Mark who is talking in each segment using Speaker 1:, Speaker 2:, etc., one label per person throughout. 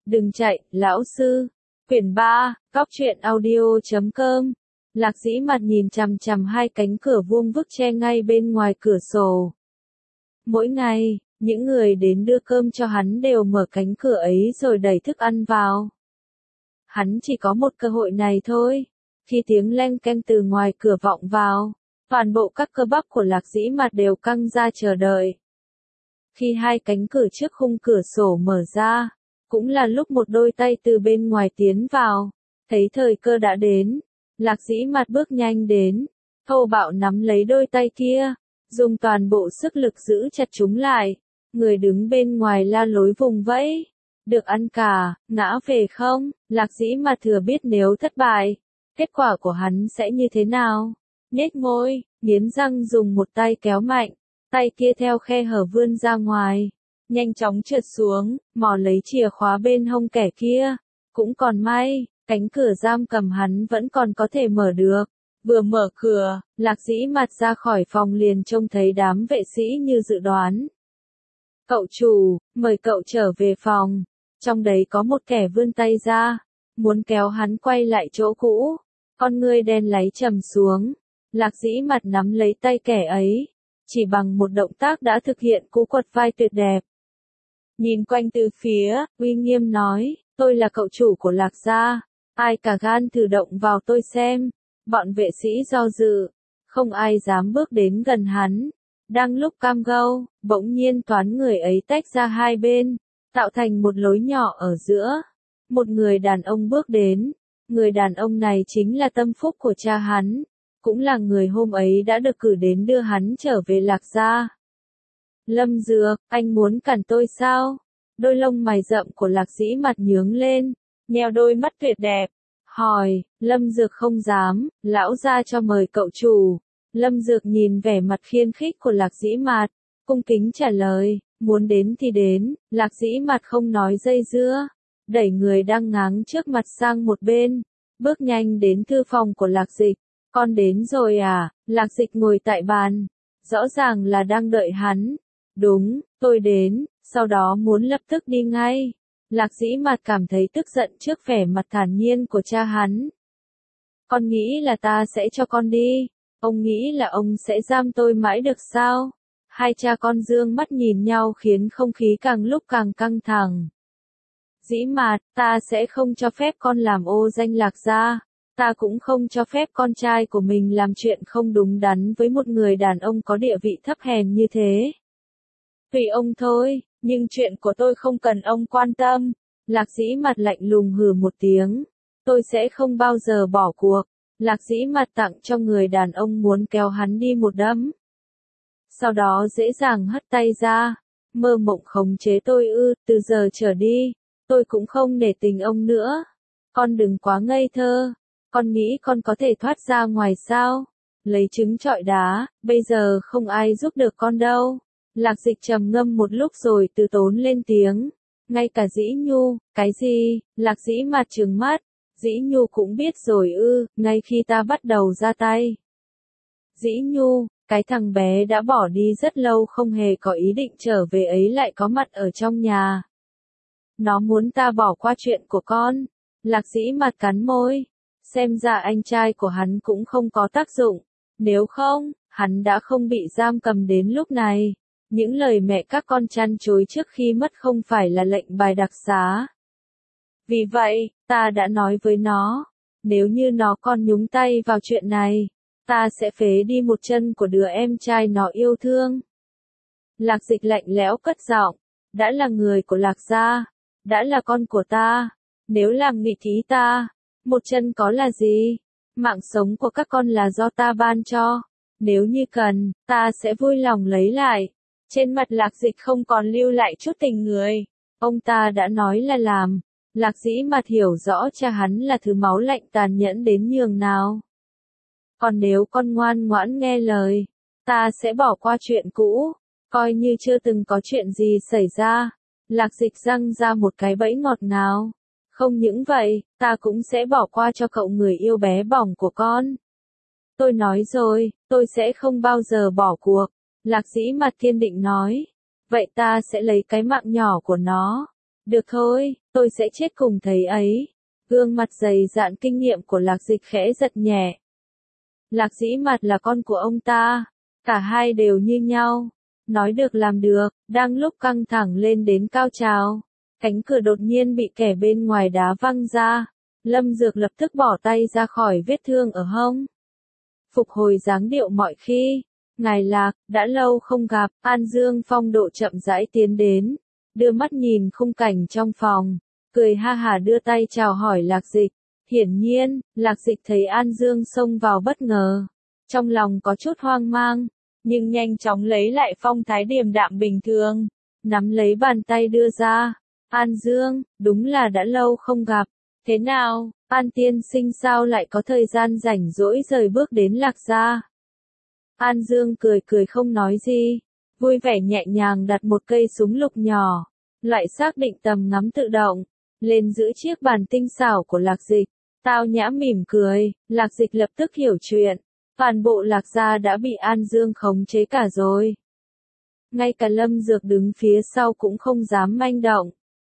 Speaker 1: Đừng chạy, lão sư. Quyển 3, Cóc truyện audio.com. Lạc Dĩ Mạt nhìn chằm chằm hai cánh cửa vuông vức che ngay bên ngoài cửa sổ. Mỗi ngày, những người đến đưa cơm cho hắn đều mở cánh cửa ấy rồi đẩy thức ăn vào. Hắn chỉ có một cơ hội này thôi. Khi tiếng leng keng từ ngoài cửa vọng vào, toàn bộ các cơ bắp của Lạc Dĩ Mạt đều căng ra chờ đợi. Khi hai cánh cửa trước khung cửa sổ mở ra, cũng là lúc một đôi tay từ bên ngoài tiến vào. Thấy thời cơ đã đến, Lạc Dĩ Mạt bước nhanh đến, thô bạo nắm lấy đôi tay kia, dùng toàn bộ sức lực giữ chặt chúng lại. Người đứng bên ngoài la lối vùng vẫy. Được ăn cả, ngã về không? Lạc Dĩ Mạt thừa biết nếu thất bại, kết quả của hắn sẽ như thế nào. Nhếch môi, nghiến răng dùng một tay kéo mạnh, tay kia theo khe hở vươn ra ngoài, nhanh chóng trượt xuống, mò lấy chìa khóa bên hông kẻ kia. Cũng còn may, cánh cửa giam cầm hắn vẫn còn có thể mở được. Vừa mở cửa, Lạc Dĩ Mạt ra khỏi phòng liền trông thấy đám vệ sĩ như dự đoán. Cậu chủ, mời cậu trở về phòng. Trong đấy có một kẻ vươn tay ra, muốn kéo hắn quay lại chỗ cũ. Con ngươi đen láy trầm xuống. Lạc Dĩ Mạt nắm lấy tay kẻ ấy, chỉ bằng một động tác đã thực hiện cú quật vai tuyệt đẹp. Nhìn quanh từ phía, uy nghiêm nói, tôi là cậu chủ của Lạc gia, ai cả gan thử động vào tôi xem. Bọn vệ sĩ do dự, không ai dám bước đến gần hắn. Đang lúc cam go, bỗng nhiên toán người ấy tách ra hai bên, tạo thành một lối nhỏ ở giữa. Một người đàn ông bước đến, người đàn ông này chính là tâm phúc của cha hắn, cũng là người hôm ấy đã được cử đến đưa hắn trở về Lạc gia. Lâm Dược, anh muốn cản tôi sao? Đôi lông mày rậm của Lạc Dĩ Mạt nhướng lên, nheo đôi mắt tuyệt đẹp, hỏi. Lâm Dược không dám, lão gia cho mời cậu chủ. Lâm Dược nhìn vẻ mặt khiên khích của Lạc Dĩ Mạt, cung kính trả lời, muốn đến thì đến. Lạc Dĩ Mạt không nói dây dưa, đẩy người đang ngáng trước mặt sang một bên, bước nhanh đến thư phòng của Lạc Dịch. Con đến rồi à? Lạc Dịch ngồi tại bàn, rõ ràng là đang đợi hắn. Đúng, tôi đến, sau đó muốn lập tức đi ngay. Lạc Dĩ Mạt cảm thấy tức giận trước vẻ mặt thản nhiên của cha hắn. Con nghĩ là ta sẽ cho con đi? Ông nghĩ là ông sẽ giam tôi mãi được sao? Hai cha con dương mắt nhìn nhau khiến không khí càng lúc càng căng thẳng. Dĩ Mạt, ta sẽ không cho phép con làm ô danh Lạc gia. Ta cũng không cho phép con trai của mình làm chuyện không đúng đắn với một người đàn ông có địa vị thấp hèn như thế. Tùy ông thôi, nhưng chuyện của tôi không cần ông quan tâm. Lạc Dĩ Mạt lạnh lùng hừ một tiếng. Tôi sẽ không bao giờ bỏ cuộc. Lạc Dĩ Mạt tặng cho người đàn ông muốn kéo hắn đi một đấm. Sau đó dễ dàng hất tay ra. Mơ mộng khống chế tôi ư? Từ giờ trở đi, tôi cũng không nể tình ông nữa. Con đừng quá ngây thơ. Con nghĩ con có thể thoát ra ngoài sao? Lấy trứng trọi đá, bây giờ không ai giúp được con đâu. Lạc Dịch trầm ngâm một lúc rồi từ tốn lên tiếng. Ngay cả Dĩ Nhu, cái gì? Lạc Dĩ Mạt trừng mắt. Dĩ Nhu cũng biết rồi ư? Ngay khi ta bắt đầu ra tay. Dĩ Nhu, cái thằng bé đã bỏ đi rất lâu không hề có ý định trở về ấy lại có mặt ở trong nhà. Nó muốn ta bỏ qua chuyện của con. Lạc Dĩ Mạt cắn môi. Xem ra anh trai của hắn cũng không có tác dụng. Nếu không, hắn đã không bị giam cầm đến lúc này. Những lời mẹ các con chăn chối trước khi mất không phải là lệnh bài đặc xá. Vì vậy, ta đã nói với nó, nếu như nó còn nhúng tay vào chuyện này, ta sẽ phế đi một chân của đứa em trai nó yêu thương. Lạc Dịch lạnh lẽo cất giọng, đã là người của Lạc gia, đã là con của ta, nếu làm nghịch ý ta, một chân có là gì? Mạng sống của các con là do ta ban cho, nếu như cần, ta sẽ vui lòng lấy lại. Trên mặt Lạc Dịch không còn lưu lại chút tình người, ông ta đã nói là làm. Lạc Dĩ Mạt hiểu rõ cha hắn là thứ máu lạnh tàn nhẫn đến nhường nào. Còn nếu con ngoan ngoãn nghe lời, ta sẽ bỏ qua chuyện cũ, coi như chưa từng có chuyện gì xảy ra. Lạc Dịch răng ra một cái bẫy ngọt ngào. Không những vậy, ta cũng sẽ bỏ qua cho cậu người yêu bé bỏng của con. Tôi nói rồi, tôi sẽ không bao giờ bỏ cuộc. Lạc Dĩ Mạt kiên định nói. Vậy ta sẽ lấy cái mạng nhỏ của nó. Được thôi, tôi sẽ chết cùng thầy ấy. Gương mặt dày dạn kinh nghiệm của Lạc Dịch khẽ giật nhẹ. Lạc Dĩ Mạt là con của ông ta. Cả hai đều như nhau. Nói được làm được, đang lúc căng thẳng lên đến cao trào. Cánh cửa đột nhiên bị kẻ bên ngoài đá văng ra. Lâm Dược lập tức bỏ tay ra khỏi vết thương ở hông. Phục hồi dáng điệu mọi khi. Ngài Lạc, đã lâu không gặp, An Dương phong độ chậm rãi tiến đến. Đưa mắt nhìn khung cảnh trong phòng. Cười ha hả đưa tay chào hỏi Lạc Dịch. Hiển nhiên, Lạc Dịch thấy An Dương xông vào bất ngờ. Trong lòng có chút hoang mang, nhưng nhanh chóng lấy lại phong thái điềm đạm bình thường. Nắm lấy bàn tay đưa ra. An Dương, đúng là đã lâu không gặp. Thế nào, An tiên sinh sao lại có thời gian rảnh rỗi rời bước đến Lạc gia? An Dương cười cười không nói gì. Vui vẻ nhẹ nhàng đặt một cây súng lục nhỏ. Loại xác định tầm ngắm tự động. Lên giữ chiếc bàn tinh xảo của Lạc Dịch. Tao nhã mỉm cười, Lạc Dịch lập tức hiểu chuyện. Toàn bộ Lạc gia đã bị An Dương khống chế cả rồi. Ngay cả Lâm Dược đứng phía sau cũng không dám manh động.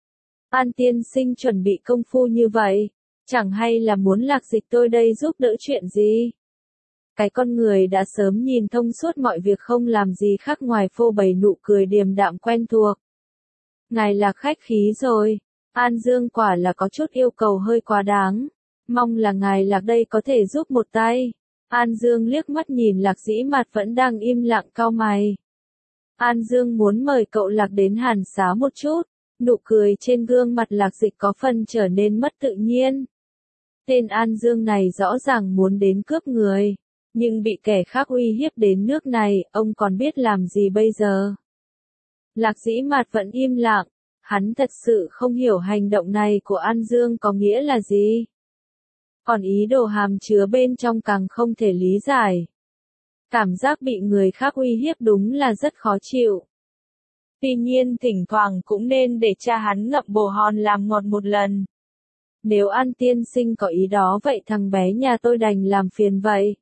Speaker 1: An tiên sinh chuẩn bị công phu như vậy. Chẳng hay là muốn Lạc Dịch tôi đây giúp đỡ chuyện gì? Cái con người đã sớm nhìn thông suốt mọi việc không làm gì khác ngoài phô bày nụ cười điềm đạm quen thuộc. Ngài là khách khí rồi. An Dương quả là có chút yêu cầu hơi quá đáng. Mong là ngài Lạc đây có thể giúp một tay. An Dương liếc mắt nhìn Lạc Dĩ Mạt vẫn đang im lặng cau mày. An Dương muốn mời cậu Lạc đến hàn xá một chút. Nụ cười trên gương mặt Lạc Dịch có phần trở nên mất tự nhiên. Tên An Dương này rõ ràng muốn đến cướp người. Nhưng bị kẻ khác uy hiếp đến nước này, ông còn biết làm gì bây giờ? Lạc Dĩ Mạt vẫn im lặng. Hắn thật sự không hiểu hành động này của An Dương có nghĩa là gì. Còn ý đồ hàm chứa bên trong càng không thể lý giải. Cảm giác bị người khác uy hiếp đúng là rất khó chịu. Tuy nhiên thỉnh thoảng cũng nên để cha hắn ngậm bồ hòn làm ngọt một lần. Nếu An tiên sinh có ý đó vậy thằng bé nhà tôi đành làm phiền vậy.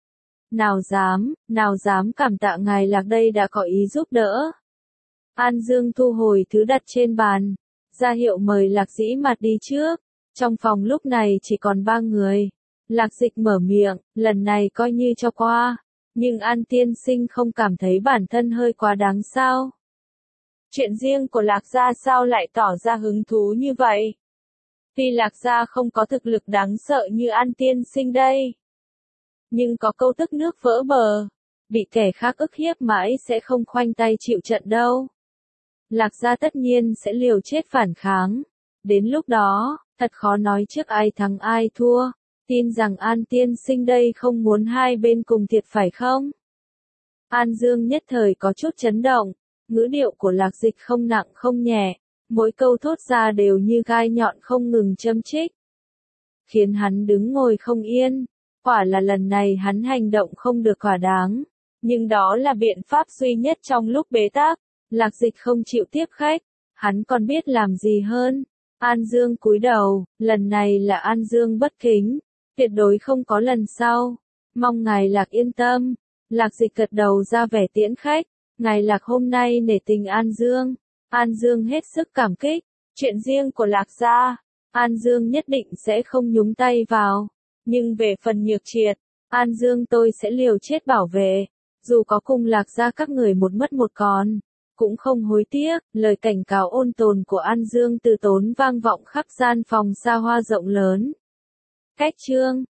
Speaker 1: Nào dám cảm tạ ngài Lạc đây đã có ý giúp đỡ. An Dương thu hồi thứ đặt trên bàn, ra hiệu mời Lạc Dĩ Mạt đi trước. Trong phòng lúc này chỉ còn 3 người. Lạc Dịch mở miệng, lần này coi như cho qua. Nhưng An tiên sinh không cảm thấy bản thân hơi quá đáng sao? Chuyện riêng của Lạc gia sao lại tỏ ra hứng thú như vậy? Tuy Lạc gia không có thực lực đáng sợ như An tiên sinh đây. Nhưng có câu tức nước vỡ bờ. Bị kẻ khác ức hiếp mãi sẽ không khoanh tay chịu trận đâu. Lạc gia tất nhiên sẽ liều chết phản kháng. Đến lúc đó, thật khó nói trước ai thắng ai thua. Tin rằng An tiên sinh đây không muốn hai bên cùng thiệt phải không? An Dương nhất thời có chút chấn động. Ngữ điệu của Lạc Dịch không nặng không nhẹ. Mỗi câu thốt ra đều như gai nhọn không ngừng châm chích. Khiến hắn đứng ngồi không yên. Quả là lần này hắn hành động không được thỏa đáng. Nhưng đó là biện pháp duy nhất trong lúc bế tắc. Lạc Dịch không chịu tiếp khách. Hắn còn biết làm gì hơn. An Dương cúi đầu, lần này là An Dương bất kính. Tuyệt đối không có lần sau. Mong ngài Lạc yên tâm. Lạc Dịch gật đầu ra vẻ tiễn khách. Ngài Lạc hôm nay nể tình An Dương. An Dương hết sức cảm kích. Chuyện riêng của Lạc gia, An Dương nhất định sẽ không nhúng tay vào. Nhưng về phần Nhược Triệt, An Dương tôi sẽ liều chết bảo vệ. Dù có cùng Lạc gia các người một mất một còn, cũng không hối tiếc. Lời cảnh cáo ôn tồn của An Dương từ tốn vang vọng khắp gian phòng xa hoa rộng lớn. Cách chương